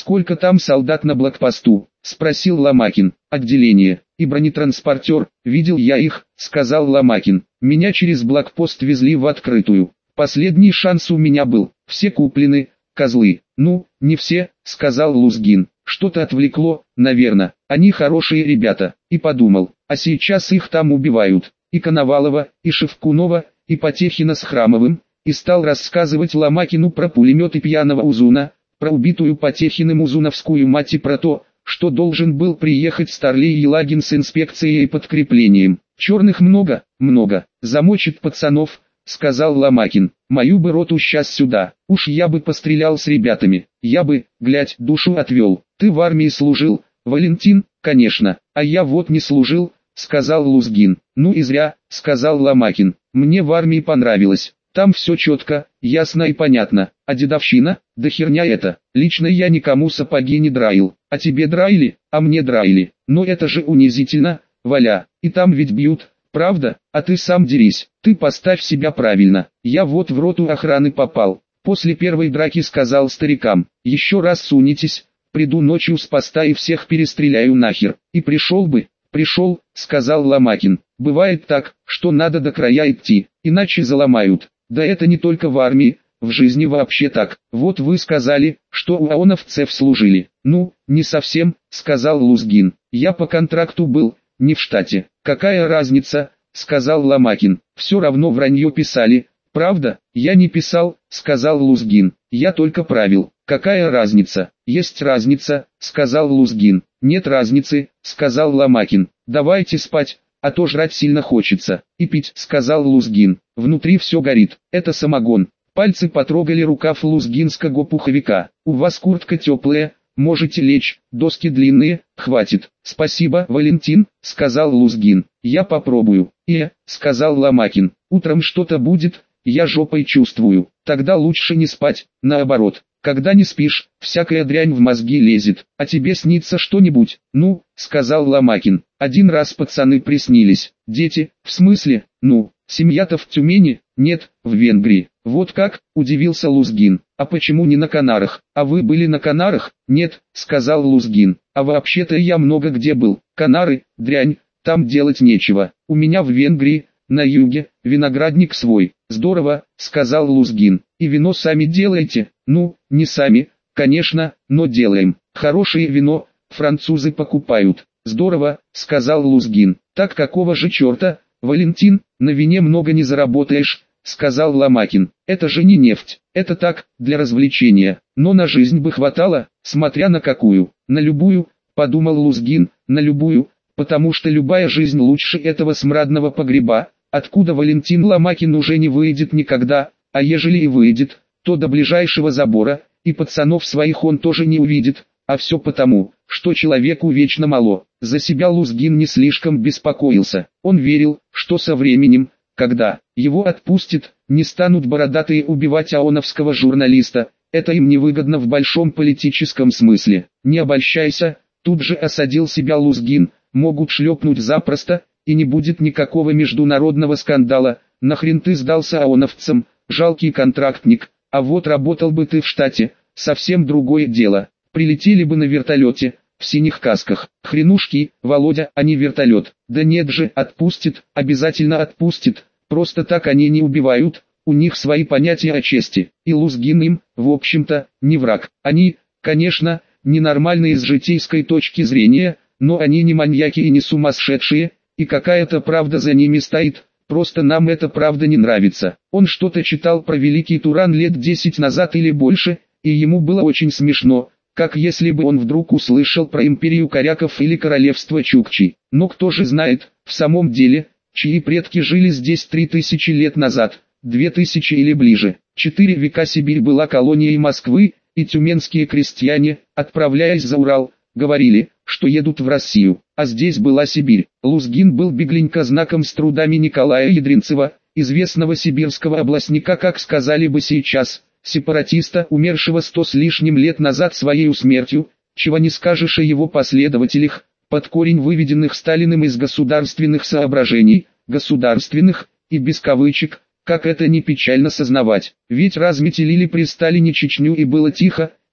«Сколько там солдат на блокпосту?» – спросил Ломакин. «Отделение и бронетранспортер, видел я их», – сказал Ломакин. «Меня через блокпост везли в открытую. Последний шанс у меня был, все куплены, козлы». «Ну, не все», – сказал Лузгин. «Что-то отвлекло, наверное, они хорошие ребята». И подумал, а сейчас их там убивают. И Коновалова, и Шевкунова, и Потехина с Храмовым. И стал рассказывать Ломакину про пулеметы пьяного Узуна, про убитую Потехиным узуновскую мать и про то, что должен был приехать Старлей Елагин с инспекцией и подкреплением. «Черных много, много, замочит пацанов», — сказал Ломакин. «Мою бы роту сейчас сюда, уж я бы пострелял с ребятами, я бы, глядь, душу отвел». «Ты в армии служил, Валентин?» «Конечно, а я вот не служил», — сказал Лузгин. «Ну и зря», — сказал Ломакин. «Мне в армии понравилось. Там все четко, ясно и понятно. А дедовщина? Да херня это. Лично я никому сапоги не драил. А тебе драили? А мне драили. Но это же унизительно, Валя. И там ведь бьют, правда? А ты сам дерись. Ты поставь себя правильно. Я вот в роту охраны попал. После первой драки сказал старикам: еще раз сунетесь, приду ночью с поста и всех перестреляю нахер. И пришел бы. «Пришел», — сказал Ломакин. «Бывает так, что надо до края идти, иначе заломают. Да это не только в армии, в жизни вообще так. Вот вы сказали, что у ООНовцев служили». «Ну, не совсем», — сказал Лузгин. «Я по контракту был, не в штате». «Какая разница», — сказал Ломакин. «Все равно вранье писали». «Правда, я не писал», — сказал Лузгин. «Я только правил». «Какая разница?» «Есть разница», — сказал Лузгин. «Нет разницы», — сказал Ломакин. «Давайте спать, а то жрать сильно хочется». «И пить», — сказал Лузгин. «Внутри все горит, это самогон». Пальцы потрогали рукав лузгинского пуховика. «У вас куртка теплая, можете лечь, доски длинные, хватит». «Спасибо, Валентин», — сказал Лузгин. «Я попробую». «Сказал Ломакин. «Утром что-то будет, я жопой чувствую». «Тогда лучше не спать, наоборот. Когда не спишь, всякая дрянь в мозги лезет. А тебе снится что-нибудь?» «Ну», — сказал Ломакин. «Один раз пацаны приснились». «Дети, в смысле?» «Ну, семья-то в Тюмени?» «Нет, в Венгрии». «Вот как?» — удивился Лузгин. «А почему не на Канарах?» «А вы были на Канарах?» «Нет», — сказал Лузгин. «А вообще-то я много где был. Канары, дрянь, там делать нечего. У меня в Венгрии, на юге, виноградник свой». «Здорово», — сказал Лузгин. «И вино сами делаете?» «Ну, не сами, конечно, но делаем. Хорошее вино, французы покупают». «Здорово», — сказал Лузгин. «Так какого же черта, Валентин, на вине много не заработаешь», — сказал Ломакин. «Это же не нефть, это так, для развлечения. Но на жизнь бы хватало, смотря на какую». «На любую», — подумал Лузгин, — «на любую, потому что любая жизнь лучше этого смрадного погреба, откуда Валентин Ломакин уже не выйдет никогда, а ежели и выйдет, то до ближайшего забора, и пацанов своих он тоже не увидит, а все потому, что человеку вечно мало». За себя Лузгин не слишком беспокоился. Он верил, что со временем, когда его отпустят, не станут бородатые убивать ООНовского журналиста, это им невыгодно в большом политическом смысле. «Не обольщайся», тут же осадил себя Лузгин, «могут шлепнуть запросто, и не будет никакого международного скандала. Нахрен ты сдался ООНовцам, жалкий контрактник, а вот работал бы ты в штате, совсем другое дело. Прилетели бы на вертолете, в синих касках. Хренушки, Володя, а не вертолет». «Да нет же, отпустит, обязательно отпустит, просто так они не убивают, у них свои понятия о чести». И Лузгин им, в общем-то, не враг. Они, конечно, ненормальные с житейской точки зрения, но они не маньяки и не сумасшедшие, и какая-то правда за ними стоит, просто нам эта правда не нравится. Он что-то читал про Великий Туран лет 10 назад или больше, и ему было очень смешно, как если бы он вдруг услышал про империю коряков или королевство чукчей. Но кто же знает, в самом деле, чьи предки жили здесь 3000 лет назад, 2000 или ближе. 4 века Сибирь была колонией Москвы, и тюменские крестьяне, отправляясь за Урал, говорили, что едут в Россию, а здесь была Сибирь. Лузгин был бегленько знаком с трудами Николая Ядринцева, известного сибирского областника, как сказали бы сейчас, сепаратиста, умершего 100 с лишним лет назад своей смертью, чего не скажешь о его последователях, под корень выведенных Сталиным из государственных соображений, государственных, и без кавычек, как это не печально сознавать. Ведь разметелили при Сталине Чечню и было тихо,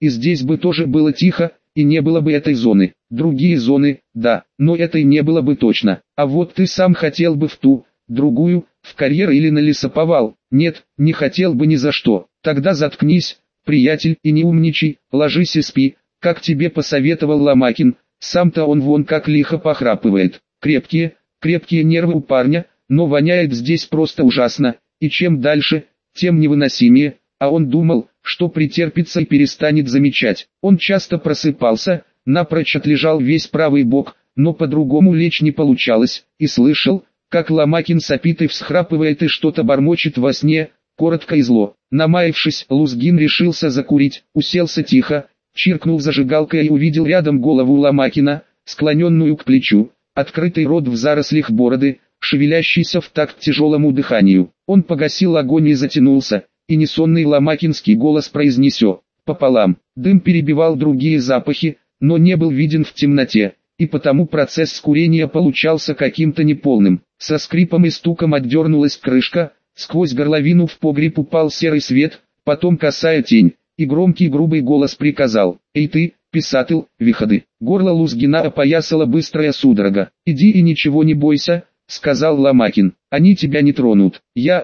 и здесь бы тоже было тихо, и не было бы этой зоны. Другие зоны, да, но этой не было бы точно. А вот ты сам хотел бы в ту, другую, в карьер или на лесоповал? Нет, не хотел бы ни за что. Тогда заткнись, приятель, и не умничай, ложись и спи, как тебе посоветовал Ломакин. Сам-то он вон как лихо похрапывает. Крепкие нервы у парня, но воняет здесь просто ужасно, и чем дальше, тем невыносимее, а он думал, что претерпится и перестанет замечать. Он часто просыпался, напрочь отлежал весь правый бок, но по-другому лечь не получалось, и слышал, как Ломакин сопит и всхрапывает и что-то бормочет во сне, коротко и зло. Намаявшись, Лузгин решился закурить, уселся тихо, чиркнул зажигалкой и увидел рядом голову Ломакина, склоненную к плечу, открытый рот в зарослях бороды, шевелящийся в такт тяжелому дыханию. Он погасил огонь и затянулся, и несонный ломакинский голос произнесё, пополам. Дым перебивал другие запахи, но не был виден в темноте, и потому процесс курения получался каким-то неполным. Со скрипом и стуком отдернулась крышка, сквозь горловину в погреб упал серый свет, потом косая тень, и громкий грубый голос приказал: «Эй ты, писатель, выходи!» Горло Лузгина опоясала быстрая судорога. «Иди и ничего не бойся», — сказал Ломакин, — «они тебя не тронут.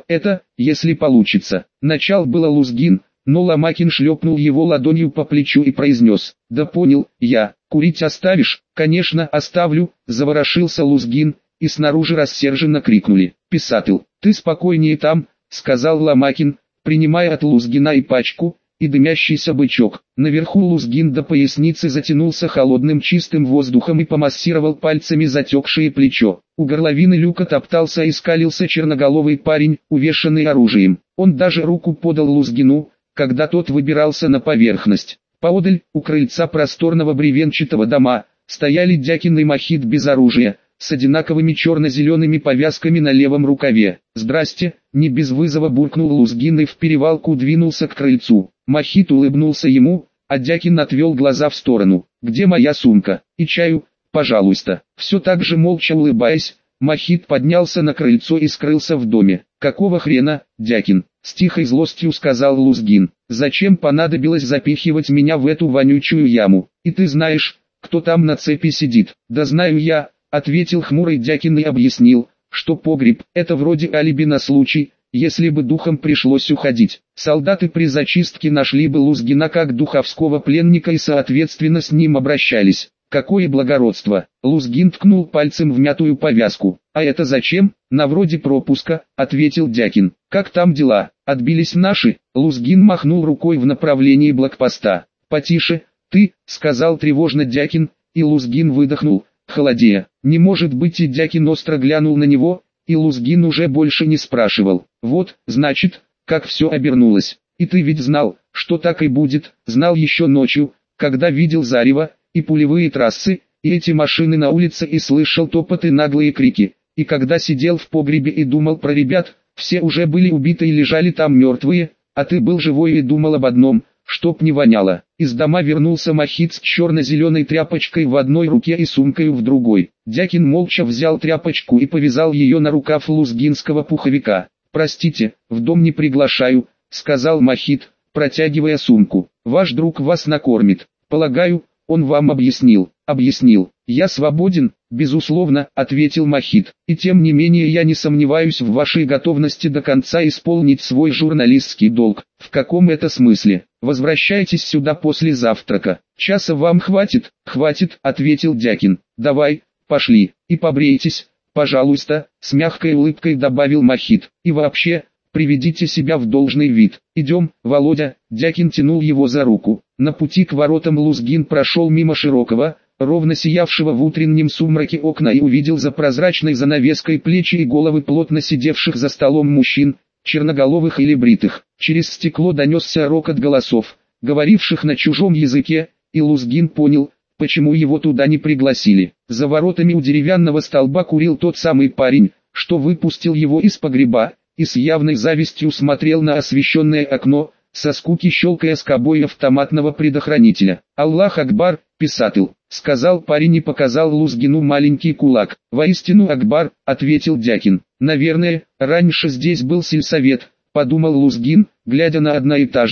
Если получится». Начал было Лузгин, но Ломакин шлепнул его ладонью по плечу и произнес: «Да понял, я. Курить оставишь?» «Конечно оставлю», — заворошился Лузгин, и снаружи рассерженно крикнули: «Писатель, ты спокойнее там», — сказал Ломакин, принимая от Лузгина и пачку, и дымящийся бычок. Наверху Лузгин до поясницы затянулся холодным чистым воздухом и помассировал пальцами затекшее плечо. У горловины люка топтался и скалился черноголовый парень, увешанный оружием. Он даже руку подал Лузгину, когда тот выбирался на поверхность. Поодаль, у крыльца просторного бревенчатого дома, стояли Дякин и Мохит без оружия, с одинаковыми черно-зелеными повязками на левом рукаве. «Здрасте», — не без вызова буркнул Лузгин и в перевалку двинулся к крыльцу. Мохит улыбнулся ему, а Дякин отвел глаза в сторону. «Где моя сумка? И чаю, пожалуйста». Все так же молча улыбаясь, Мохит поднялся на крыльцо и скрылся в доме. «Какого хрена, Дякин?» — с тихой злостью сказал Лузгин. «Зачем понадобилось запихивать меня в эту вонючую яму? И ты знаешь, кто там на цепи сидит?» «Да знаю я», — ответил хмурый Дякин и объяснил, что погреб — это вроде алиби на случай, если бы духом пришлось уходить. Солдаты при зачистке нашли бы Лузгина как духовского пленника и соответственно с ним обращались. Какое благородство! Лузгин ткнул пальцем в мятую повязку. «А это зачем?» «На вроде пропуска», — ответил Дякин. «Как там дела? Отбились наши?» Лузгин махнул рукой в направлении блокпоста. «Потише, ты», — сказал тревожно Дякин, и Лузгин выдохнул, холодея. «Не может быть», и Дякин остро глянул на него, и Лузгин уже больше не спрашивал. «Вот, значит, как все обернулось. И ты ведь знал, что так и будет, знал еще ночью, когда видел зарево, и пулевые трассы, и эти машины на улице и слышал топот и наглые крики, и когда сидел в погребе и думал про ребят, все уже были убиты и лежали там мертвые, а ты был живой и думал об одном, чтоб не воняло». Из дома вернулся Мохит с черно-зеленой тряпочкой в одной руке и сумкой в другой. Дякин молча взял тряпочку и повязал ее на рукав лузгинского пуховика. «Простите, в дом не приглашаю», — сказал Мохит, протягивая сумку. «Ваш друг вас накормит. Полагаю, он вам объяснил». «Объяснил. Я свободен», — безусловно, — ответил Мохит. «И тем не менее я не сомневаюсь в вашей готовности до конца исполнить свой журналистский долг». «В каком это смысле? Возвращайтесь сюда после завтрака». «Часа вам хватит?» «Хватит», — ответил Дякин. «Давай, пошли, и побрейтесь, пожалуйста», — с мягкой улыбкой добавил Мохит. «И вообще, приведите себя в должный вид. Идем, Володя». Дякин тянул его за руку. На пути к воротам Лузгин прошел мимо широкого, ровно сиявшего в утреннем сумраке окна и увидел за прозрачной занавеской плечи и головы плотно сидевших за столом мужчин, черноголовых или бритых. Через стекло донесся рокот голосов, говоривших на чужом языке, и Лузгин понял, почему его туда не пригласили. За воротами у деревянного столба курил тот самый парень, что выпустил его из погреба, и с явной завистью смотрел на освещенное окно, со скуки щелкая скобой автоматного предохранителя. «Аллах Акбар, писатель», — сказал парень и показал Лузгину маленький кулак. «Воистину Акбар», — ответил Дякин. «Наверное, раньше здесь был сельсовет», — подумал Лузгин, глядя на одноэтажное,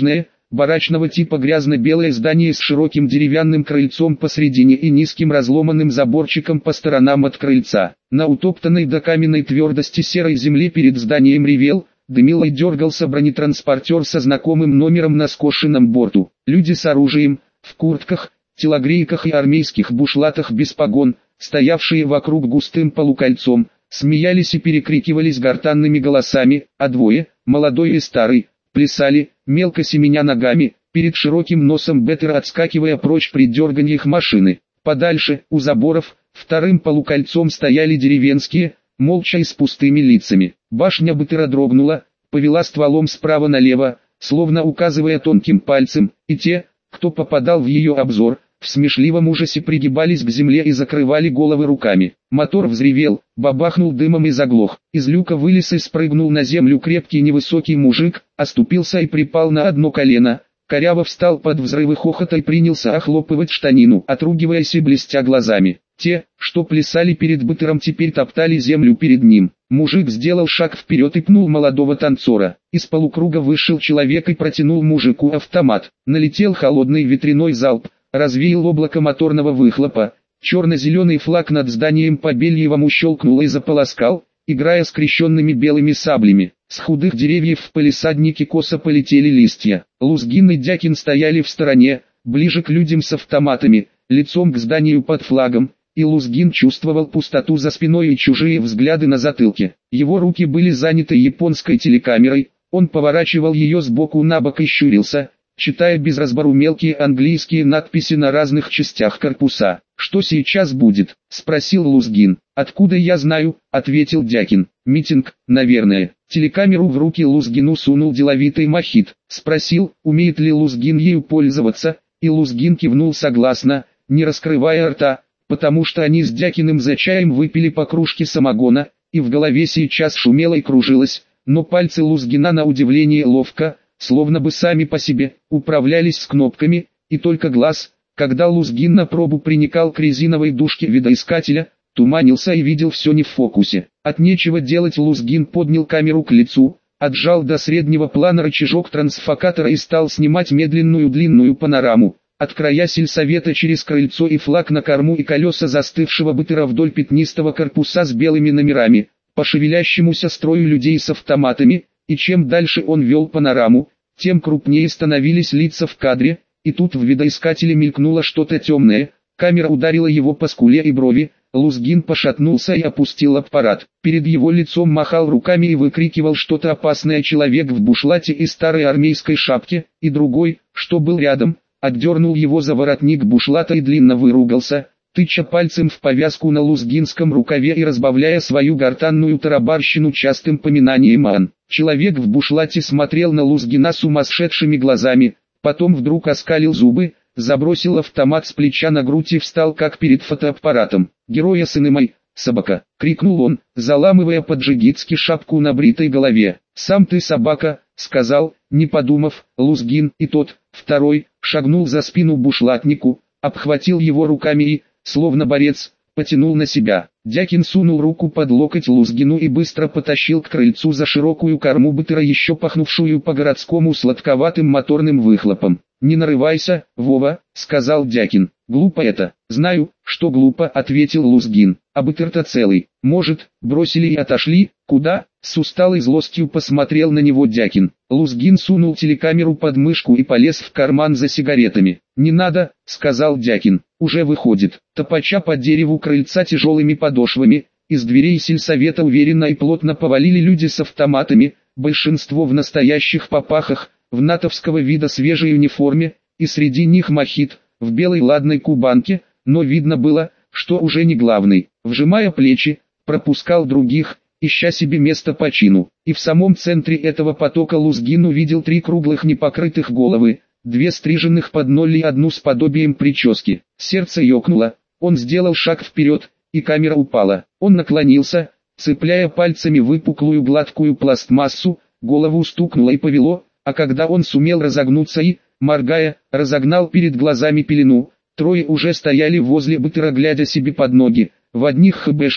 барачного типа грязно-белое здание с широким деревянным крыльцом посредине и низким разломанным заборчиком по сторонам от крыльца. На утоптанной до каменной твердости серой земле перед зданием ревел, дымил и дергался бронетранспортер со знакомым номером на скошенном борту. Люди с оружием, в куртках, телогрейках и армейских бушлатах без погон, стоявшие вокруг густым полукольцом, смеялись и перекрикивались гортанными голосами, а двое, молодой и старый, плясали, мелко семеня ногами, перед широким носом Беттера отскакивая прочь при дерганье их машины. Подальше, у заборов, вторым полукольцом стояли деревенские, молча и с пустыми лицами. Башня Беттера дрогнула, повела стволом справа налево, словно указывая тонким пальцем, и те, кто попадал в ее обзор, в смешливом ужасе пригибались к земле и закрывали головы руками. Мотор взревел, бабахнул дымом и заглох. Из люка вылез и спрыгнул на землю крепкий невысокий мужик, оступился и припал на одно колено. Коряво встал под взрывы хохота и принялся охлопывать штанину, отругиваясь и блестя глазами. Те, что плясали перед Беттером, теперь топтали землю перед ним. Мужик сделал шаг вперед и пнул молодого танцора. Из полукруга вышел человек и протянул мужику автомат. Налетел холодный ветряной залп, развеял облако моторного выхлопа. Черно-зеленый флаг над зданием Побельевому щелкнул и заполоскал, играя скрещенными белыми саблями. С худых деревьев в палисаднике косо полетели листья. Лузгин и Дякин стояли в стороне, ближе к людям с автоматами, лицом к зданию под флагом, и Лузгин чувствовал пустоту за спиной и чужие взгляды на затылке. Его руки были заняты японской телекамерой, он поворачивал ее сбоку на бок и щурился, читая без разбору мелкие английские надписи на разных частях корпуса. «Что сейчас будет?» – спросил Лузгин. «Откуда я знаю?» – ответил Дякин. «Митинг, наверное». Телекамеру в руки Лузгину сунул деловитый Мохит. Спросил, умеет ли Лузгин ею пользоваться, и Лузгин кивнул согласно, не раскрывая рта, потому что они с Дякиным за чаем выпили по кружке самогона, и в голове сейчас шумело и кружилось, но пальцы Лузгина на удивление ловко, словно бы сами по себе, управлялись с кнопками, и только глаз, когда Лузгин на пробу приникал к резиновой дужке видоискателя, туманился и видел все не в фокусе. От нечего делать Лузгин поднял камеру к лицу, отжал до среднего плана рычажок трансфокатора и стал снимать медленную длинную панораму, от края сельсовета через крыльцо и флаг на корму и колеса застывшего Беттера вдоль пятнистого корпуса с белыми номерами, по шевелящемуся строю людей с автоматами, и чем дальше он вел панораму, тем крупнее становились лица в кадре, и тут в видоискателе мелькнуло что-то темное, камера ударила его по скуле и брови, Лузгин пошатнулся и опустил аппарат. Перед его лицом махал руками и выкрикивал что-то опасное человек в бушлате и старой армейской шапке, и другой, что был рядом, отдернул его за воротник бушлата и длинно выругался, тыча пальцем в повязку на лузгинском рукаве и разбавляя свою гортанную тарабарщину частым поминанием «ан». Человек в бушлате смотрел на Лузгина сумасшедшими глазами, потом вдруг оскалил зубы, забросил автомат с плеча на грудь и встал как перед фотоаппаратом. «Героя сыны мой, собака!» — крикнул он, заламывая по-джигитски шапку на бритой голове. «Сам ты собака!» — сказал, не подумав, Лузгин, и тот, второй, шагнул за спину бушлатнику, обхватил его руками и, словно борец, потянул на себя. Дякин сунул руку под локоть Лузгину и быстро потащил к крыльцу за широкую корму Беттера, еще пахнувшую по-городскому сладковатым моторным выхлопом. «Не нарывайся, Вова», — сказал Дякин. «Глупо это». «Знаю, что глупо», — ответил Лузгин. «А Беттер-то целый. Может, бросили и отошли? Куда?» С усталой злостью посмотрел на него Дякин. Лузгин сунул телекамеру под мышку и полез в карман за сигаретами. «Не надо», — сказал Дякин. «Уже выходит». Топача по дереву крыльца тяжелыми подошвами, из дверей сельсовета уверенно и плотно повалили люди с автоматами, большинство в настоящих попахах, в натовского вида свежей униформе, и среди них Мохит, в белой ладной кубанке, но видно было, что уже не главный. Вжимая плечи, пропускал других, ища себе место по чину. И в самом центре этого потока Лузгин увидел три круглых непокрытых головы, две стриженных под ноль и одну с подобием прически. Сердце ёкнуло, он сделал шаг вперед, и камера упала. Он наклонился, цепляя пальцами выпуклую гладкую пластмассу, голову стукнуло и повело, а когда он сумел разогнуться и, моргая, разогнал перед глазами пелену, трое уже стояли возле Беттера, глядя себе под ноги, в одних хэбэшках,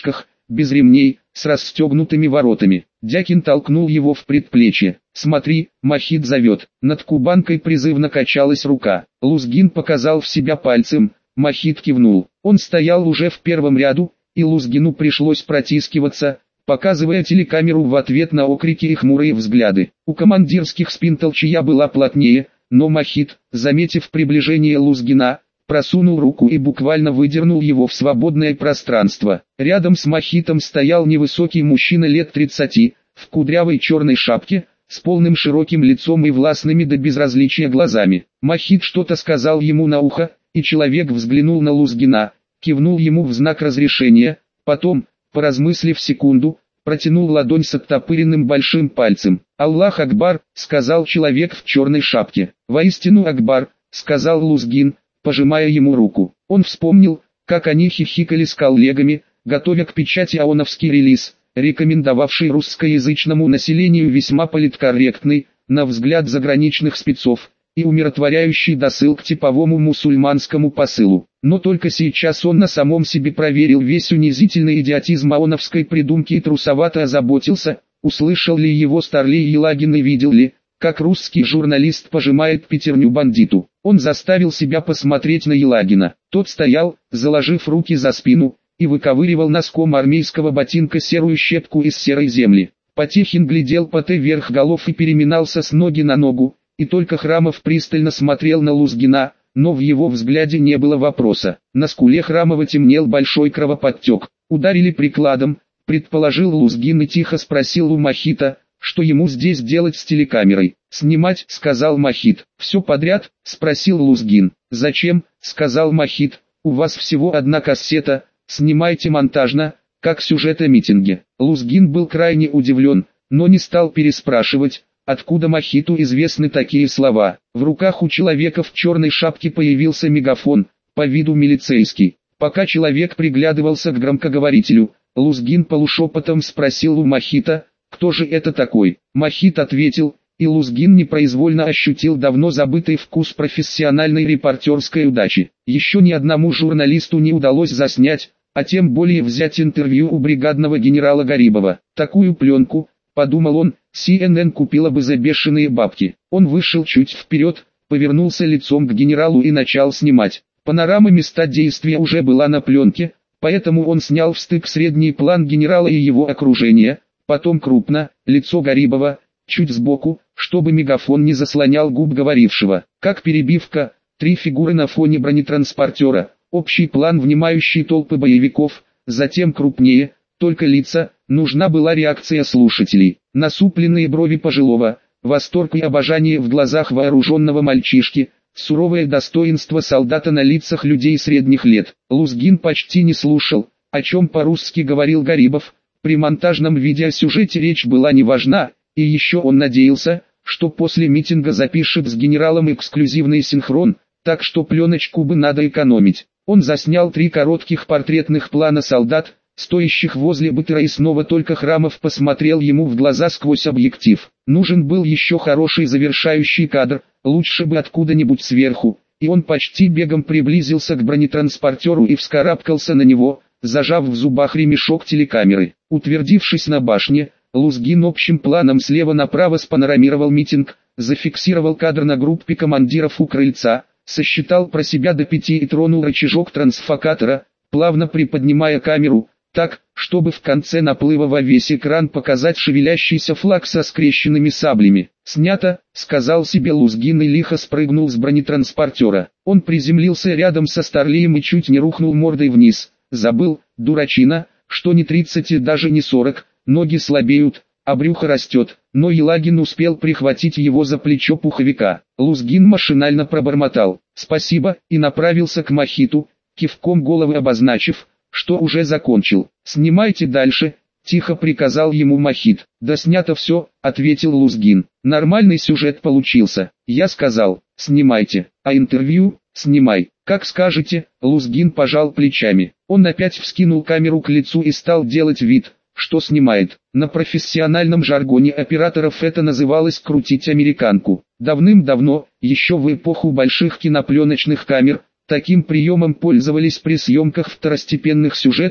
без ремней, с расстегнутыми воротами. Дякин толкнул его в предплечье. «Смотри, Махит зовет». Над кубанкой призывно качалась рука. Лузгин показал в себя пальцем, Махит кивнул. Он стоял уже в первом ряду, и Лузгину пришлось протискиваться, показывая телекамеру в ответ на окрики и хмурые взгляды. У командирских спин толчья была плотнее, но Махит, заметив приближение Лузгина, просунул руку и буквально выдернул его в свободное пространство. Рядом с Махитом стоял невысокий мужчина лет 30, в кудрявой черной шапке, с полным широким лицом и властными до безразличия глазами. Махит что-то сказал ему на ухо, и человек взглянул на Лузгина, кивнул ему в знак разрешения, потом, поразмыслив секунду, протянул ладонь с оттопыренным большим пальцем. «Аллах Акбар», — сказал человек в черной шапке. «Воистину Акбар», — сказал Лузгин, пожимая ему руку. Он вспомнил, как они хихикали с коллегами, готовя к печати ООНовский релиз, рекомендовавший русскоязычному населению весьма политкорректный, на взгляд заграничных спецов, и умиротворяющий досыл к типовому мусульманскому посылу. Но только сейчас он на самом себе проверил весь унизительный идиотизм ООНовской придумки и трусовато озаботился, услышал ли его Старлей Елагин и видел ли, как русский журналист пожимает пятерню бандиту. Он заставил себя посмотреть на Елагина. Тот стоял, заложив руки за спину, и выковыривал носком армейского ботинка серую щепку из серой земли. Потехин глядел вверх голов и переминался с ноги на ногу, и только Храмов пристально смотрел на Лузгина, но в его взгляде не было вопроса. На скуле Храмова темнел большой кровоподтек. «Ударили прикладом», предположил Лузгин и тихо спросил у Махита, что ему здесь делать с телекамерой. «Снимать», — сказал Махит. «Все подряд?» — спросил Лузгин. «Зачем?» — сказал Махит. «У вас всего одна кассета, снимайте монтажно, как сюжет о митинге». Лузгин был крайне удивлен, но не стал переспрашивать, откуда Махиту известны такие слова. В руках у человека в черной шапке появился мегафон, по виду милицейский. Пока человек приглядывался к громкоговорителю, Лузгин полушепотом спросил у Махита, кто же это такой. Махит ответил, и Лузгин непроизвольно ощутил давно забытый вкус профессиональной репортерской удачи. Еще ни одному журналисту не удалось заснять, а тем более взять интервью у бригадного генерала Гарибова. Такую пленку, подумал он, CNN купила бы за бешеные бабки. Он вышел чуть вперед, повернулся лицом к генералу и начал снимать. Панорама места действия уже была на пленке, поэтому он снял в стык средний план генерала и его окружения, потом крупно, лицо Гарибова, чуть сбоку, чтобы мегафон не заслонял губ говорившего. Как перебивка, три фигуры на фоне бронетранспортера, общий план, внимающий толпы боевиков, затем крупнее, только лица, нужна была реакция слушателей. Насупленные брови пожилого, восторг и обожание в глазах вооруженного мальчишки, суровое достоинство солдата на лицах людей средних лет. Лузгин почти не слушал, о чем по-русски говорил Гарибов. При монтажном видеосюжете речь была не важна, и еще он надеялся, что после митинга запишет с генералом эксклюзивный синхрон, так что пленочку бы надо экономить. Он заснял 3 коротких портретных плана солдат, стоящих возле БТРа, и снова только Храмов посмотрел ему в глаза сквозь объектив. Нужен был еще хороший завершающий кадр, лучше бы откуда-нибудь сверху, и он почти бегом приблизился к бронетранспортеру и вскарабкался на него, зажав в зубах ремешок телекамеры. Утвердившись на башне, Лузгин общим планом слева направо спанорамировал митинг, зафиксировал кадр на группе командиров у крыльца, сосчитал про себя до 5 и тронул рычажок трансфокатора, плавно приподнимая камеру, так, чтобы в конце наплыва во весь экран показать шевелящийся флаг со скрещенными саблями. «Снято», — сказал себе Лузгин и лихо спрыгнул с бронетранспортера. Он приземлился рядом со Старлеем и чуть не рухнул мордой вниз. Забыл, дурачина, что не 30 и даже не 40, ноги слабеют, а брюхо растет, но Елагин успел прихватить его за плечо пуховика. Лузгин машинально пробормотал «спасибо» и направился к Махиту, кивком головы обозначив, что уже закончил. «Снимайте дальше», — тихо приказал ему Махит. «Да снято все», — ответил Лузгин. «Нормальный сюжет получился». Я сказал «снимайте», а интервью «снимай». «Как скажете», — Лузгин пожал плечами. Он опять вскинул камеру к лицу и стал делать вид, что снимает. На профессиональном жаргоне операторов это называлось «крутить американку». Давным-давно, еще в эпоху больших кинопленочных камер, таким приемом пользовались при съемках второстепенных сюжетов,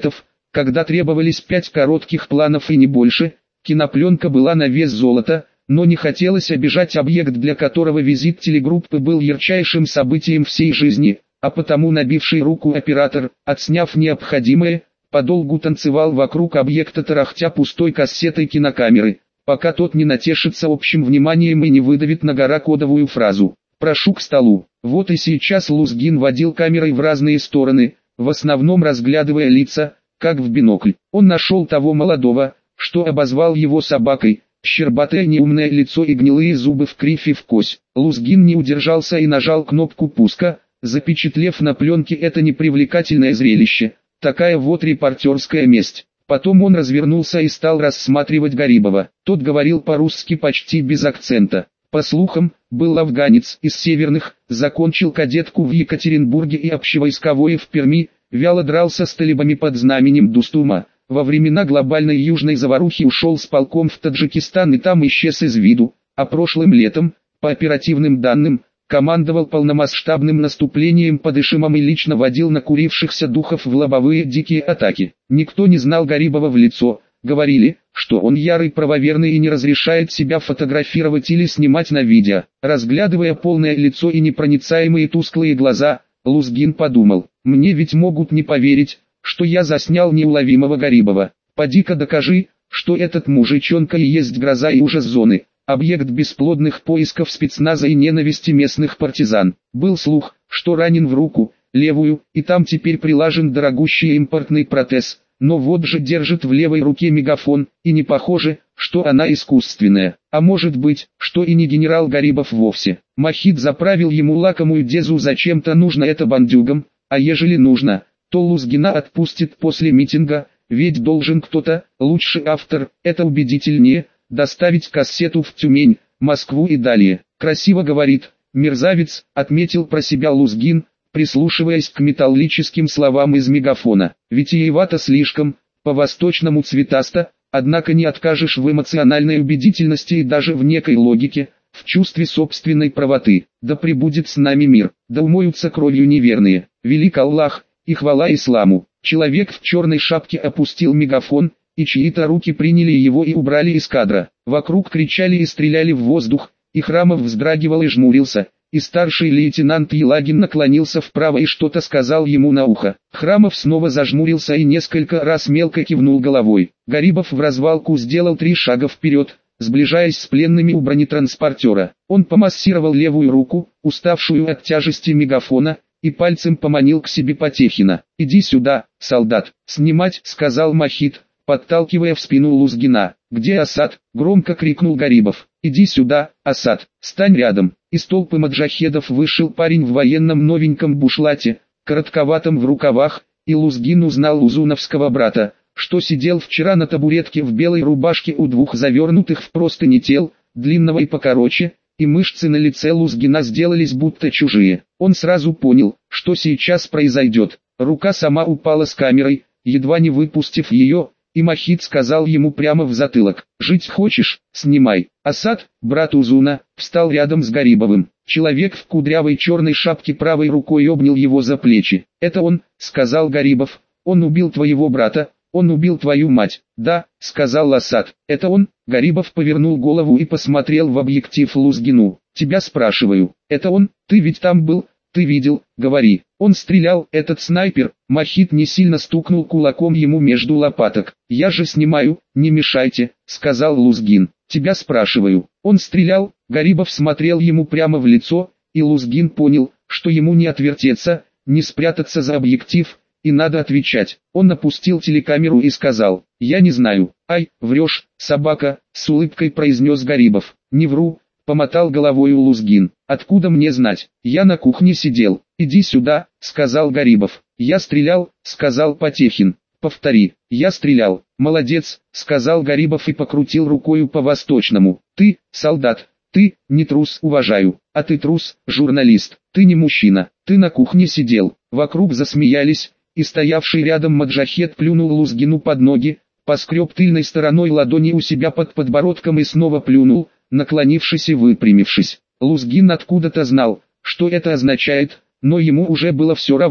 Когда требовались 5 коротких планов и не больше, кинопленка была на вес золота, но не хотелось обижать объект, для которого визит телегруппы был ярчайшим событием всей жизни, а потому набивший руку оператор, отсняв необходимое, подолгу танцевал вокруг объекта, тарахтя пустой кассетой кинокамеры, пока тот не натешится общим вниманием и не выдавит на гора кодовую фразу «Прошу к столу». Вот и сейчас Лузгин водил камерой в разные стороны, в основном разглядывая лица, как в бинокль. Он нашел того молодого, что обозвал его собакой, щербатое неумное лицо и гнилые зубы в кривь и в кось. Лузгин не удержался и нажал кнопку пуска, запечатлев на пленке это непривлекательное зрелище. Такая вот репортерская месть. Потом он развернулся и стал рассматривать Гарибова. Тот говорил по-русски почти без акцента. По слухам, был афганец из северных, закончил кадетку в Екатеринбурге и общевойсковое в Перми, вяло дрался с талибами под знаменем Дустума. Во времена глобальной южной заварухи ушел с полком в Таджикистан и там исчез из виду, а прошлым летом, по оперативным данным, командовал полномасштабным наступлением под Ишимом и лично водил накурившихся духов в лобовые дикие атаки. Никто не знал Гарибова в лицо, говорили, что он ярый правоверный и не разрешает себя фотографировать или снимать на видео. Разглядывая полное лицо и непроницаемые тусклые глаза, Лузгин подумал, мне ведь могут не поверить, что я заснял неуловимого Гарибова. Поди-ка докажи, что этот мужичонка и есть гроза и ужас зоны, объект бесплодных поисков спецназа и ненависти местных партизан. Был слух, что ранен в руку, левую, и там теперь прилажен дорогущий импортный протез, но вот же держит в левой руке мегафон, и не похоже, что она искусственная. А может быть, что и не генерал Гарибов вовсе. Махит заправил ему лакомую дезу, зачем-то нужно это бандюгам, а ежели нужно, то Лузгина отпустит после митинга, ведь должен кто-то, лучший автор, это убедительнее, доставить кассету в Тюмень, Москву и далее. Красиво говорит, мерзавец, отметил про себя Лузгин, прислушиваясь к металлическим словам из мегафона. Витиевато слишком, по-восточному цветасто, однако не откажешь в эмоциональной убедительности и даже в некой логике, в чувстве собственной правоты. Да пребудет с нами мир, да умоются кровью неверные. Велик Аллах, и хвала исламу. Человек в черной шапке опустил мегафон, и чьи-то руки приняли его и убрали из кадра. Вокруг кричали и стреляли в воздух, и Храмов вздрагивал и жмурился, и старший лейтенант Елагин наклонился вправо и что-то сказал ему на ухо. Храмов снова зажмурился и несколько раз мелко кивнул головой. Гарибов в развалку сделал 3 шага вперед, сближаясь с пленными у бронетранспортера. Он помассировал левую руку, уставшую от тяжести мегафона, и пальцем поманил к себе Потехина. «Иди сюда, солдат!» «Снимать!» — сказал Махит, подталкивая в спину Лузгина. «Где Асад?» — громко крикнул Гарибов. «Иди сюда, Асад, стань рядом!» Из толпы маджахедов вышел парень в военном новеньком бушлате, коротковатом в рукавах, и Лузгин узнал узуновского брата, что сидел вчера на табуретке в белой рубашке у 2 завернутых в простыни тел, длинного и покороче, и мышцы на лице Лузгина сделались будто чужие. Он сразу понял, что сейчас произойдет. Рука сама упала с камерой, едва не выпустив ее, и Махит сказал ему прямо в затылок: «Жить хочешь? Снимай». Асад, брат Узуна, встал рядом с Гарибовым. Человек в кудрявой черной шапке правой рукой обнял его за плечи. «Это он», — сказал Гарибов, — «он убил твоего брата, он убил твою мать». «Да», — сказал Асад, — «это он». Гарибов повернул голову и посмотрел в объектив Лузгину. «Тебя спрашиваю, это он? Ты ведь там был? Ты видел? Говори». Он стрелял, этот снайпер. Махит не сильно стукнул кулаком ему между лопаток. «Я же снимаю, не мешайте», — сказал Лузгин. «Тебя спрашиваю». Он стрелял, Гарибов смотрел ему прямо в лицо, и Лузгин понял, что ему не отвертеться, не спрятаться за объектив, и надо отвечать. Он опустил телекамеру и сказал: «Я не знаю». «Ай, врешь, собака», — с улыбкой произнес Гарибов. «Не вру», — помотал головой Лузгин. «Откуда мне знать? Я на кухне сидел». «Иди сюда», — сказал Гарибов. «Я стрелял», — сказал Потехин. «Повтори». «Я стрелял». «Молодец», — сказал Гарибов и покрутил рукою по-восточному. «Ты, солдат, ты, не трус, уважаю, а ты трус, журналист, ты не мужчина, ты на кухне сидел». Вокруг засмеялись, и стоявший рядом маджахед плюнул Лузгину под ноги, поскреб тыльной стороной ладони у себя под подбородком и снова плюнул, наклонившись и выпрямившись. Лузгин откуда-то знал, что это означает, но ему уже было все равно.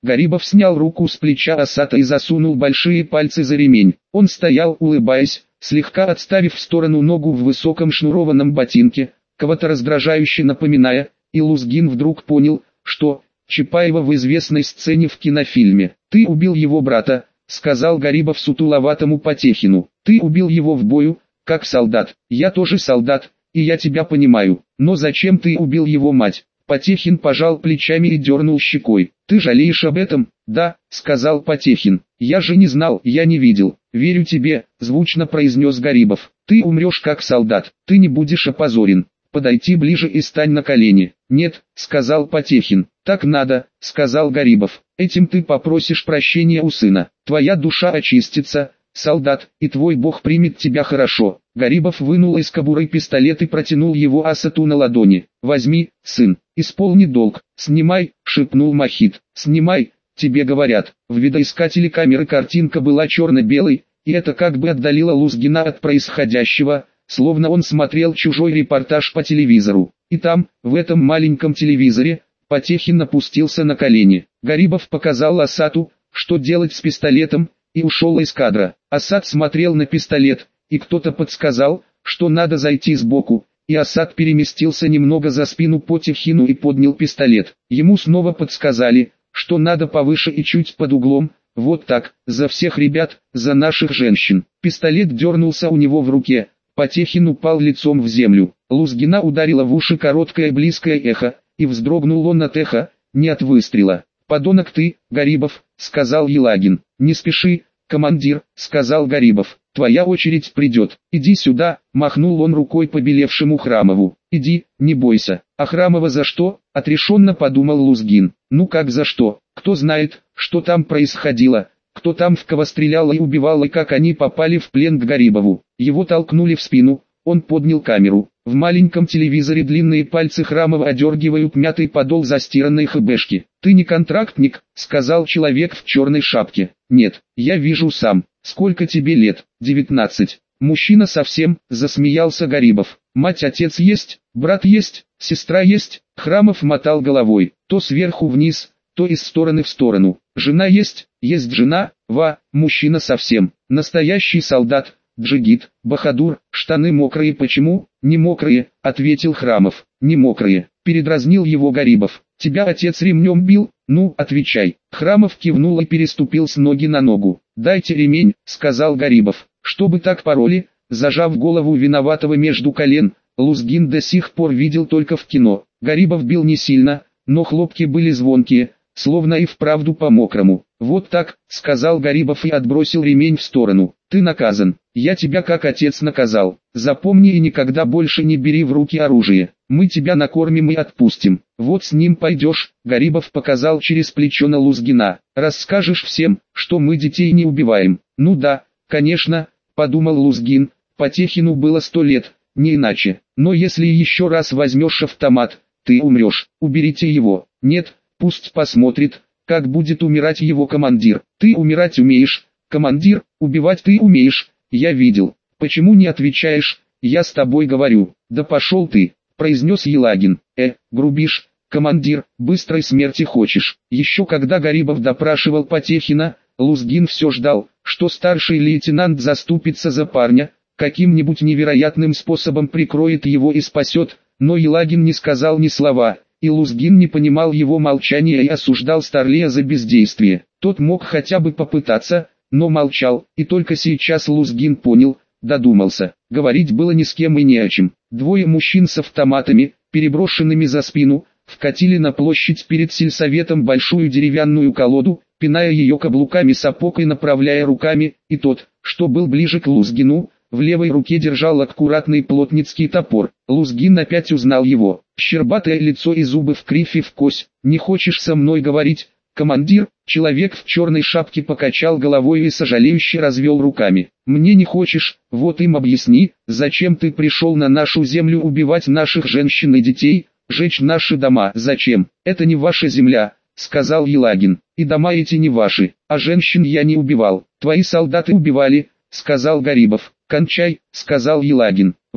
Гарибов снял руку с плеча Асата и засунул большие пальцы за ремень. Он стоял, улыбаясь, слегка отставив в сторону ногу в высоком шнурованном ботинке, кого-то раздражающе напоминая, и Лузгин вдруг понял, что Чапаева в известной сцене в кинофильме «Ты убил его брата», сказал Гарибов сутуловатому Потехину. «Ты убил его в бою, как солдат. Я тоже солдат, и я тебя понимаю. Но зачем ты убил его мать?» Потехин пожал плечами и дернул щекой. «Ты жалеешь об этом?» «Да», сказал Потехин. «Я же не знал, я не видел». «Верю тебе», звучно произнес Гарибов. «Ты умрешь как солдат, ты не будешь опозорен. Подойти ближе и стань на колени». «Нет», сказал Потехин. «Так надо», сказал Гарибов. «Этим ты попросишь прощения у сына. Твоя душа очистится, солдат, и твой бог примет тебя хорошо». Гарибов вынул из кобуры пистолет и протянул его Асату на ладони. «Возьми, сын, исполни долг». «Снимай», шепнул Мохит. «Снимай, тебе говорят». В видоискателе камеры картинка была черно-белой, и это как бы отдалило Лузгина от происходящего, словно он смотрел чужой репортаж по телевизору. И там, в этом маленьком телевизоре, Потехин опустился на колени. Гарибов показал Асату, что делать с пистолетом, и ушел из кадра. Асат смотрел на пистолет, и кто-то подсказал, что надо зайти сбоку, и Асат переместился немного за спину Потехину и поднял пистолет. Ему снова подсказали, что надо повыше и чуть под углом, вот так, за всех ребят, за наших женщин. Пистолет дернулся у него в руке, Потехин упал лицом в землю. Лузгина ударила в уши короткое близкое эхо, и вздрогнул он от эха, не от выстрела. «Подонок ты, Гарибов», сказал Елагин. «Не спеши, командир», сказал Гарибов. «Твоя очередь придет. Иди сюда», махнул он рукой побелевшему Храмову. «Иди, не бойся». «А Храмова за что?» отрешенно подумал Лузгин. «Ну как за что? Кто знает, что там происходило, кто там в кого стрелял и убивал и как они попали в плен к Гарибову». Его толкнули в спину, он поднял камеру. В маленьком телевизоре длинные пальцы Храмова одергивают мятый подол застиранной хэбэшки. «Ты не контрактник», сказал человек в черной шапке. «Нет, я вижу сам. Сколько тебе лет?» 19. «Мужчина совсем», засмеялся Гарибов. «Мать, отец есть, брат есть, сестра есть?» Храмов мотал головой, то сверху вниз, то из стороны в сторону. «Жена есть жена, мужчина совсем. Настоящий солдат, джигит, бахадур, штаны мокрые». «Почему?» «Не мокрые», ответил Храмов. «Не мокрые», передразнил его Гарибов. «Тебя отец ремнем бил? Ну, отвечай». Храмов кивнул и переступил с ноги на ногу. «Дайте ремень», сказал Гарибов. «Чтобы так пороли», зажав голову виноватого между колен, Лузгин до сих пор видел только в кино. Гарибов бил не сильно, но хлопки были звонкие, словно и вправду по-мокрому. «Вот так», сказал Гарибов и отбросил ремень в сторону. «Ты наказан. Я тебя как отец наказал. Запомни и никогда больше не бери в руки оружие. Мы тебя накормим и отпустим. Вот с ним пойдешь», Гарибов показал через плечо на Лузгина. «Расскажешь всем, что мы детей не убиваем». «Ну да, конечно», подумал Лузгин, Потехину было 100 лет, не иначе. «Но если еще раз возьмешь автомат, ты умрешь. Уберите его». «Нет, пусть посмотрит, как будет умирать его командир». «Ты умирать умеешь, командир, убивать ты умеешь, я видел». «Почему не отвечаешь? Я с тобой говорю». «Да пошел ты», произнес Елагин. Грубишь, командир, быстрой смерти хочешь». Еще когда Гарибов допрашивал Потехина, Лузгин все ждал, что старший лейтенант заступится за парня, каким-нибудь невероятным способом прикроет его и спасет, но Елагин не сказал ни слова, и Лузгин не понимал его молчания и осуждал Старлея за бездействие. Тот мог хотя бы попытаться, но молчал, и только сейчас Лузгин понял, додумался. Говорить было ни с кем и не о чем. Двое мужчин с автоматами, переброшенными за спину, вкатили на площадь перед сельсоветом большую деревянную колоду, пиная ее каблуками сапог и направляя руками, и тот, что был ближе к Лузгину, в левой руке держал аккуратный плотницкий топор. Лузгин опять узнал его. Щербатое лицо и зубы в кривь и в кось. «Не хочешь со мной говорить, командир?» Человек в черной шапке покачал головой и сожалеюще развел руками. «Мне не хочешь, вот им объясни, зачем ты пришел на нашу землю убивать наших женщин и детей, жечь наши дома?» «Зачем? Это не ваша земля», сказал Елагин. «И дома эти не ваши, а женщин я не убивал. Твои солдаты убивали», сказал Гарибов. «Кончай», сказал Елагин.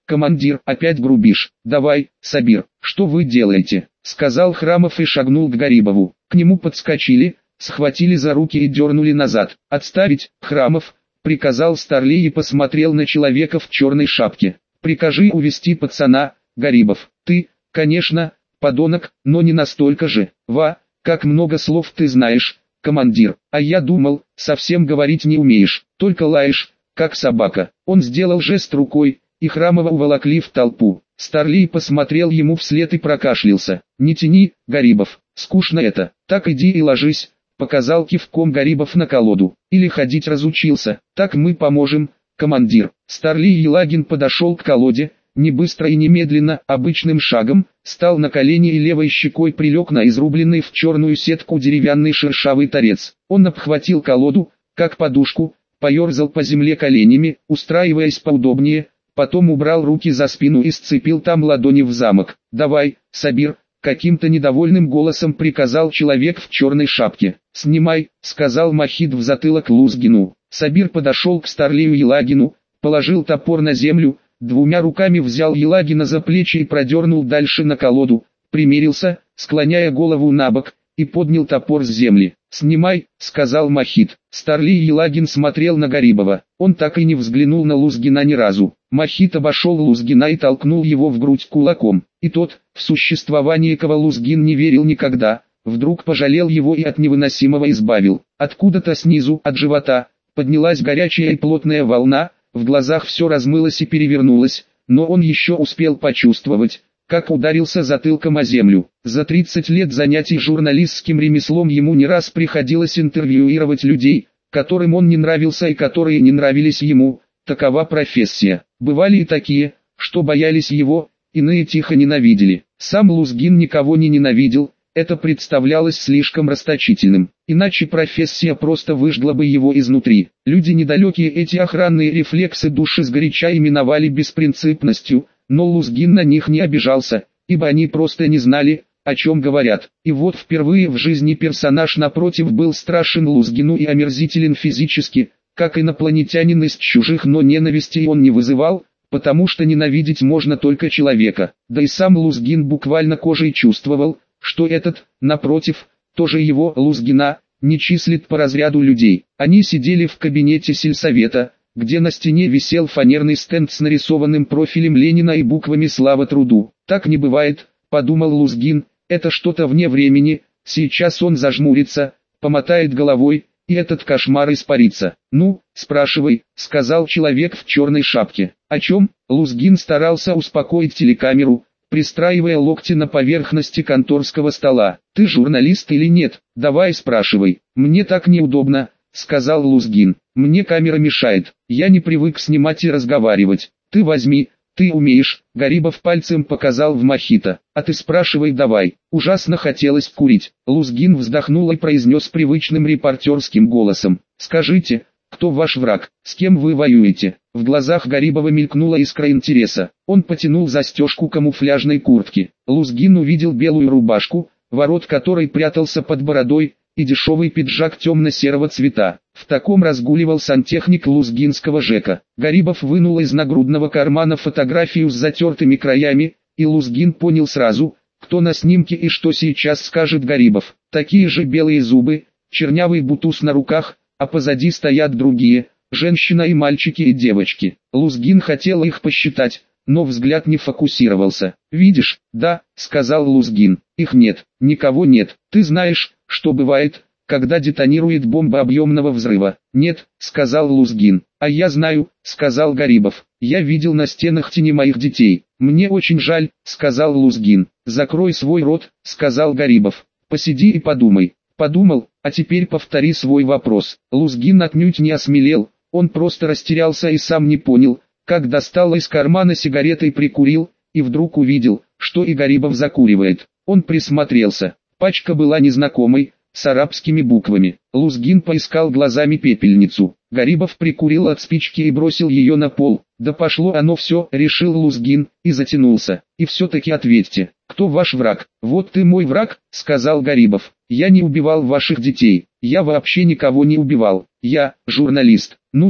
Командир, опять грубишь. Давай, Сабир, что вы делаете? Сказал Храмов и шагнул к Гарибову. К нему подскочили, схватили за руки и дернули назад. Отставить, Храмов, приказал Старлей и посмотрел на человека в черной шапке. Прикажи увести пацана, Гарибов. Ты, конечно, подонок, но не настолько же. Как много слов ты знаешь, командир. А я думал, совсем говорить не умеешь, только лаешь, как собака. Он сделал жест рукой, и Храмова уволокли в толпу. Старлей посмотрел ему вслед и прокашлялся. Не тяни, Гарибов, скучно это. Так иди и ложись, показал кивком Гарибов на колоду. Или ходить разучился. Так мы поможем, командир. Старлей Елагин подошел к колоде, не быстро и немедленно, обычным шагом, стал на колени и левой щекой прилег на изрубленный в черную сетку деревянный шершавый торец. Он обхватил колоду, как подушку, поерзал по земле коленями, устраиваясь поудобнее, потом убрал руки за спину и сцепил там ладони в замок. «Давай, Сабир», каким-то недовольным голосом приказал человек в черной шапке. «Снимай», сказал Махид в затылок Лузгину. Сабир подошел к Старлею Елагину, положил топор на землю, двумя руками взял Елагина за плечи и продернул дальше на колоду, примерился, склоняя голову набок, и поднял топор с земли. «Снимай», сказал Махид. Старлей Елагин смотрел на Гарибова. Он так и не взглянул на Лузгина ни разу. Махид обошел Лузгина и толкнул его в грудь кулаком. И тот, в существование кого Лузгин не верил никогда, вдруг пожалел его и от невыносимого избавил. Откуда-то снизу, от живота, поднялась горячая и плотная волна, в глазах все размылось и перевернулось, но он еще успел почувствовать, как ударился затылком о землю. За 30 лет занятий журналистским ремеслом ему не раз приходилось интервьюировать людей, которым он не нравился и которые не нравились ему, такова профессия. Бывали и такие, что боялись его, иные тихо ненавидели. Сам Лузгин никого не ненавидел, это представлялось слишком расточительным, иначе профессия просто выжгла бы его изнутри. Люди недалекие эти охранные рефлексы души сгоряча именовали беспринципностью, но Лузгин на них не обижался, ибо они просто не знали, о чем говорят. И вот впервые в жизни персонаж напротив был страшен Лузгину и омерзителен физически, как инопланетянин из чужих, но ненависти он не вызывал, потому что ненавидеть можно только человека. Да и сам Лузгин буквально кожей чувствовал, что этот, напротив, тоже его, Лузгина, не числит по разряду людей. Они сидели в кабинете сельсовета, где на стене висел фанерный стенд с нарисованным профилем Ленина и буквами «Слава труду». «Так не бывает», — подумал Лузгин, — «это что-то вне времени, сейчас он зажмурится, помотает головой, и этот кошмар испарится». «Ну, спрашивай», — сказал человек в черной шапке. «О чем?» Лузгин старался успокоить телекамеру, пристраивая локти на поверхности конторского стола. «Ты журналист или нет? Давай спрашивай». «Мне так неудобно», — сказал Лузгин. «Мне камера мешает, я не привык снимать и разговаривать. Ты возьми, ты умеешь». Гарибов пальцем показал в Махита. «А ты спрашивай давай». Ужасно хотелось курить. Лузгин вздохнул и произнес привычным репортерским голосом. «Скажите, кто ваш враг, с кем вы воюете?» В глазах Гарибова мелькнула искра интереса. Он потянул застежку камуфляжной куртки. Лузгин увидел белую рубашку, ворот которой прятался под бородой, и дешевый пиджак темно-серого цвета. В таком разгуливал сантехник лузгинского ЖЭКа. Гарибов вынул из нагрудного кармана фотографию с затертыми краями, и Лузгин понял сразу, кто на снимке и что сейчас скажет Гарибов. Такие же белые зубы, чернявый бутуз на руках, а позади стоят другие, женщина и мальчики и девочки. Лузгин хотел их посчитать, но взгляд не фокусировался. «Видишь?» «Да», — сказал Лузгин. «Их нет, никого нет. Ты знаешь, что бывает, когда детонирует бомба объемного взрыва?» «Нет», — сказал Лузгин. «А я знаю», — сказал Гарибов. «Я видел на стенах тени моих детей». «Мне очень жаль», — сказал Лузгин. «Закрой свой рот», — сказал Гарибов. «Посиди и подумай». «Подумал, а теперь повтори свой вопрос». Лузгин отнюдь не осмелел, он просто растерялся и сам не понял, как достал из кармана сигареты и прикурил, и вдруг увидел, что и Гарибов закуривает. Он присмотрелся. Пачка была незнакомой, с арабскими буквами. Лузгин поискал глазами пепельницу. Гарибов прикурил от спички и бросил ее на пол. «Да пошло оно все», — решил Лузгин, и затянулся. «И все-таки ответьте, кто ваш враг?» «Вот ты мой враг», — сказал Гарибов. «Я не убивал ваших детей, я вообще никого не убивал. Я журналист». «Ну да,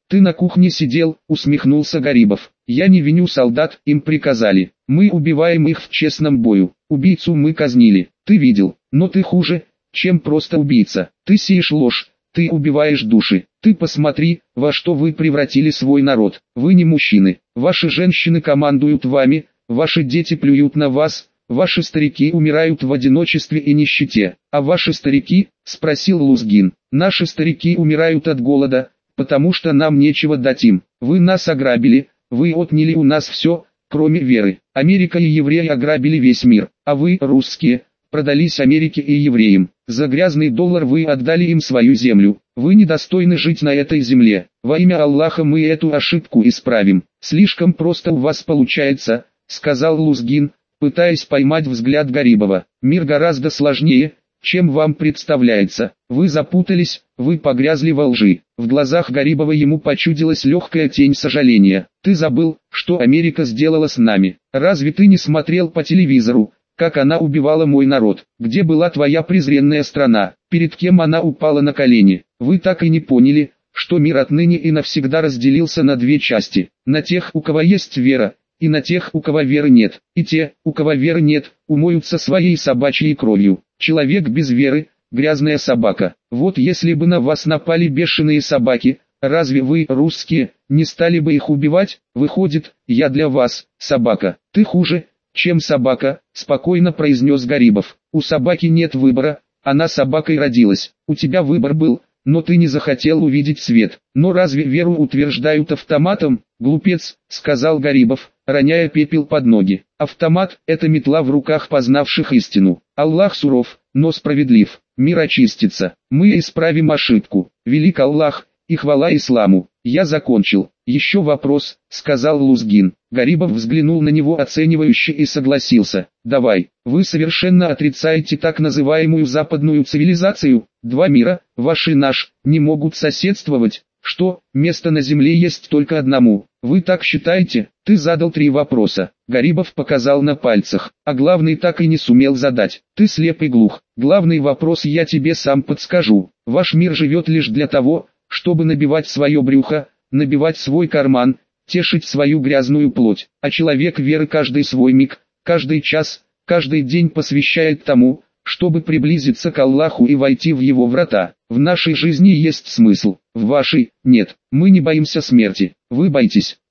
Ты на кухне сидел, усмехнулся Гарибов. Я не виню солдат, им приказали. Мы убиваем их в честном бою. Убийцу мы казнили. Ты видел, но ты хуже, чем просто убийца. Ты сеешь ложь, ты убиваешь души. Ты посмотри, во что вы превратили свой народ. Вы не мужчины. Ваши женщины командуют вами, ваши дети плюют на вас, ваши старики умирают в одиночестве и нищете. А ваши старики, спросил Лузгин. Наши старики умирают от голода, потому что нам нечего дать им. Вы нас ограбили, вы отняли у нас все, кроме веры. Америка и евреи ограбили весь мир, а вы, русские, продались Америке и евреям. За грязный доллар вы отдали им свою землю. Вы недостойны жить на этой земле. Во имя Аллаха мы эту ошибку исправим. Слишком просто у вас получается, сказал Лузгин, пытаясь поймать взгляд Гарибова. Мир гораздо сложнее, чем вам представляется. Вы запутались, вы погрязли во лжи. В глазах Гарибова ему почудилась легкая тень сожаления. Ты забыл, что Америка сделала с нами. Разве ты не смотрел по телевизору, как она убивала мой народ? Где была твоя презренная страна? Перед кем она упала на колени? Вы так и не поняли, что мир отныне и навсегда разделился на две части. На тех, у кого есть вера, и на тех, у кого веры нет. И те, у кого веры нет, умоются своей собачьей кровью. Человек без веры – грязная собака. Вот если бы на вас напали бешеные собаки, разве вы, русские, не стали бы их убивать? Выходит, я для вас, собака. Ты хуже, чем собака, спокойно произнес Гарибов. У собаки нет выбора, она собакой родилась. У тебя выбор был, но ты не захотел увидеть свет. Но разве веру утверждают автоматом? Глупец, сказал Гарибов, роняя пепел под ноги. Автомат – это метла в руках познавших истину. Аллах суров, но справедлив. Мир очистится. Мы исправим ошибку. Велик Аллах, и хвала исламу. Я закончил. Еще вопрос, сказал Лузгин. Гарибов взглянул на него оценивающе и согласился. Давай, вы совершенно отрицаете так называемую западную цивилизацию. Два мира, ваш и наш, не могут соседствовать. Что, место на земле есть только одному? Вы так считаете? Ты задал 3 вопроса. Гарибов показал на пальцах, а главный так и не сумел задать. Ты слеп и глух. Главный вопрос я тебе сам подскажу. Ваш мир живет лишь для того, чтобы набивать свое брюхо, набивать свой карман, тешить свою грязную плоть. А человек веры каждый свой миг, каждый час, каждый день посвящает тому, чтобы приблизиться к Аллаху и войти в его врата. В нашей жизни есть смысл, в вашей – нет. Мы не боимся смерти, вы боитесь.